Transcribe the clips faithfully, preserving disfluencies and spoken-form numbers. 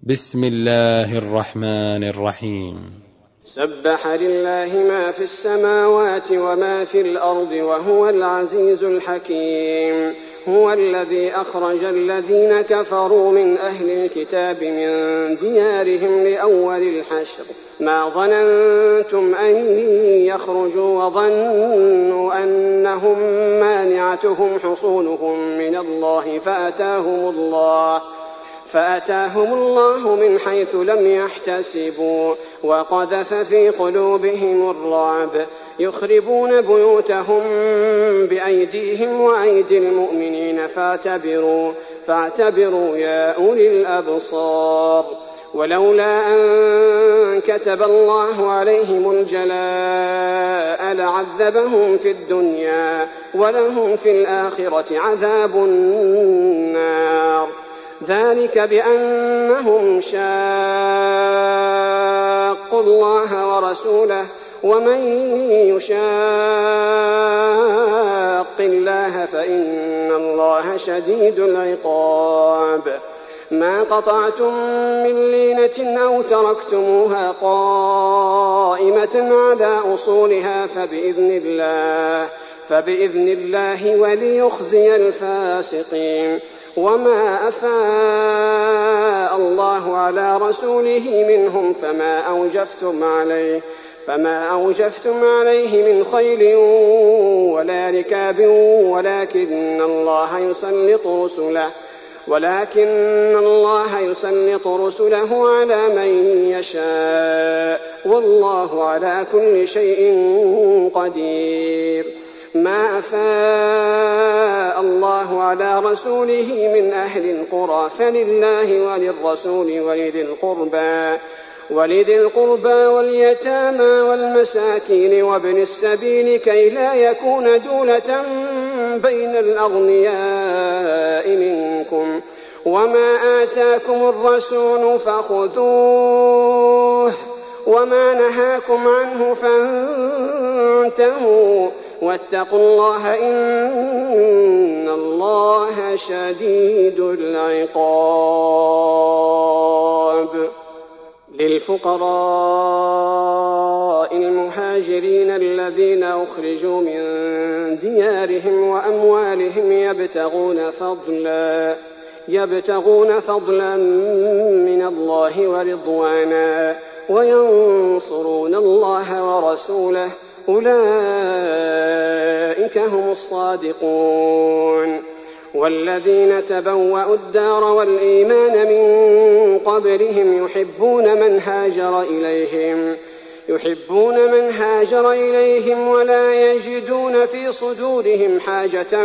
بسم الله الرحمن الرحيم. سبح لله ما في السماوات وما في الأرض وهو العزيز الحكيم. هو الذي أخرج الذين كفروا من أهل الكتاب من ديارهم لأول الحشر ما ظننتم أن يخرجوا وظنوا أنهم مانعتهم حصونهم من الله فأتاهم الله فأتاهم الله من حيث لم يحتسبوا وقذف في قلوبهم الرعب يخربون بيوتهم بأيديهم وأيدي المؤمنين فاعتبروا, فاعتبروا يا أولي الأبصار. ولولا أن كتب الله عليهم الجلاء لعذبهم في الدنيا ولهم في الآخرة عذاب النار. ذلك بأنهم شاقوا الله ورسوله ومن يشاق الله فإن الله شديد العقاب. ما قطعتم من لينة أو تركتموها قائمة على أصولها فبإذن الله, فبإذن الله وليخزي الفاسقين. وما أفاء الله على رسوله منهم فما أوجفتم عليه فما أوجفتم عليه من خيل ولا ركاب ولكن الله يسلط رسله ولكن الله يسلط رسله على من يشاء والله على كل شيء قدير. ما أفاء الله على رسوله من أهل القرى فلله وللرسول ولذي القربى ولذي القربى واليتامى والمساكين وابن السبيل كي لا يكون دولة بين الأغنياء منكم. وما آتاكم الرسول فخذوه وما نهاكم عنه فانتهوا واتقوا الله إن الله شديد العقاب. للفقراء المهاجرين الذين أخرجوا من ديارهم وأموالهم يبتغون فضلا يبتغون فضلا من الله ورضوانا وينصرون الله ورسوله أولئك هم الصادقون. والذين تبوأوا الدار والإيمان من قبلهم يحبون من هاجر إليهم يحبون من هاجر إليهم ولا يجدون في صدورهم حاجة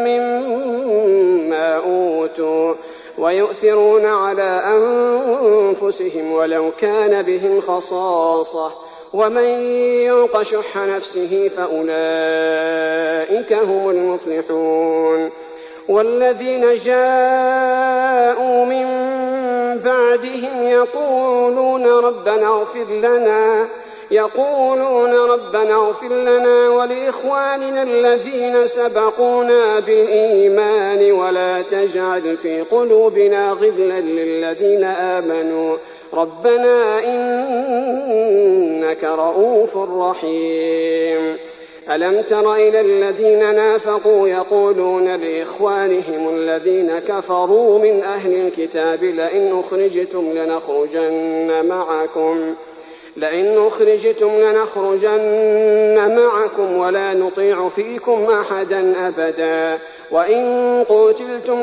مما أوتوا ويؤثرون على أنفسهم ولو كان بهم خصاصة ومن يوق شح نفسه فأولئك هم المفلحون. والذين جاءوا من بعدهم يقولون ربنا اغفر لنا يقولون ربنا اغفر لنا ولإخواننا الذين سبقونا بالإيمان ولا تجعل في قلوبنا غلا للذين آمنوا ربنا إنك رؤوف رحيم. ألم تر إلى الذين نافقوا يقولون لإخوانهم الذين كفروا من أهل الكتاب لئن أخرجتم لنخرجن معكم لئن أخرجتم لنخرجن معكم ولا نطيع فيكم أحدا أبدا وإن قتلتم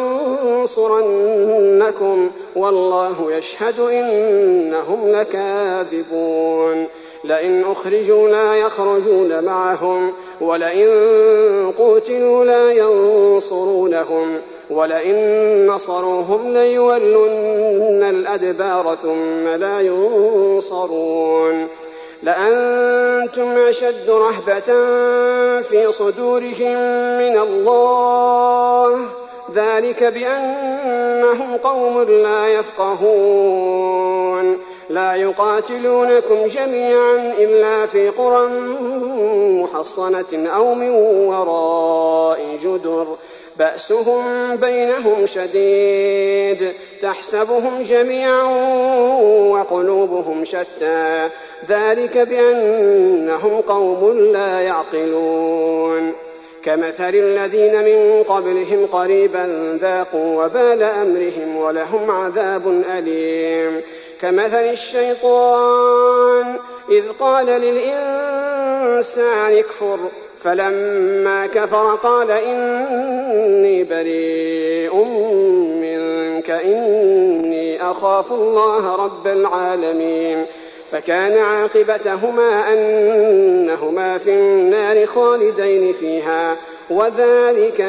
لننصرنكم والله يشهد إنهم لكاذبون. لئن أخرجوا لا يخرجون معهم ولئن قتلوا لا ينصرونهم ولئن نصروهم ليولن الأدبار ثم لا ينصرون. لأنتم أشد رهبة في صدورهم من الله ذلك بأنهم قوم لا يفقهون. لا يقاتلونكم جميعا إلا في قرى محصنة أو من وراء جدر بأسهم بينهم شديد تحسبهم جميعا وقلوبهم شتى ذلك بأنهم قوم لا يعقلون كمثل الذين من قبلهم قريبا ذاقوا وبال أمرهم ولهم عذاب أليم كمثل الشيطان إذ قال للإنسان اكفر فلما كفر قال إني بريء منك إني أخاف الله رب العالمين فكان عاقبتهما أنهما في النار خالدين فيها وذلك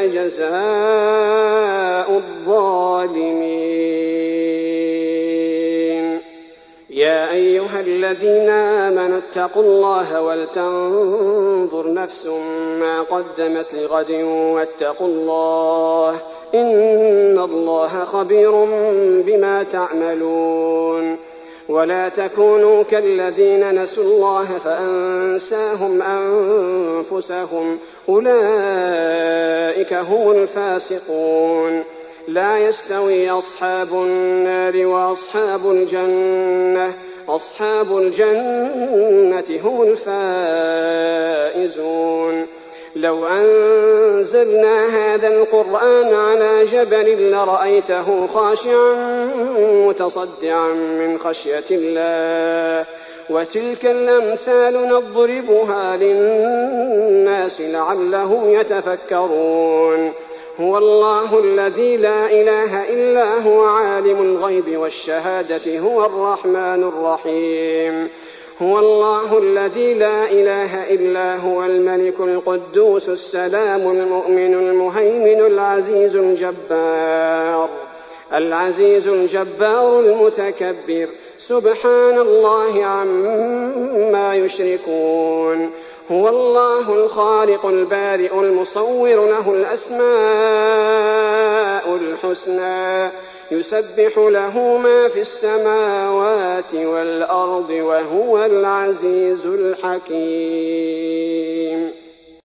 جزاء الظالمين. يا أيها الذين آمنوا اتقوا الله ولتنظر نفس ما قدمت لغد واتقوا الله إن الله خبير بما تعملون. ولا تكونوا كالذين نسوا الله فأنساهم أنفسهم أولئك هم الفاسقون. لا يستوي أصحاب النار وأصحاب الجنة أصحاب الجنة هم الفائزون. لو أنزلنا هذا القرآن على جبل لرأيته خاشعا متصدعا من خشية الله وتلك الأمثال نضربها للناس لعلهم يتفكرون. هو الله الذي لا إله إلا هو عالم الغيب والشهادة هو الرحمن الرحيم. هو الله الذي لا إله إلا هو الملك القدوس السلام المؤمن المهيمن العزيز الجبار العزيز الجبار المتكبر سبحان الله عما يشركون. هو الله الخالق البارئ المصور له الأسماء الحسنى يسبح له ما في السماوات والأرض وهو العزيز الحكيم.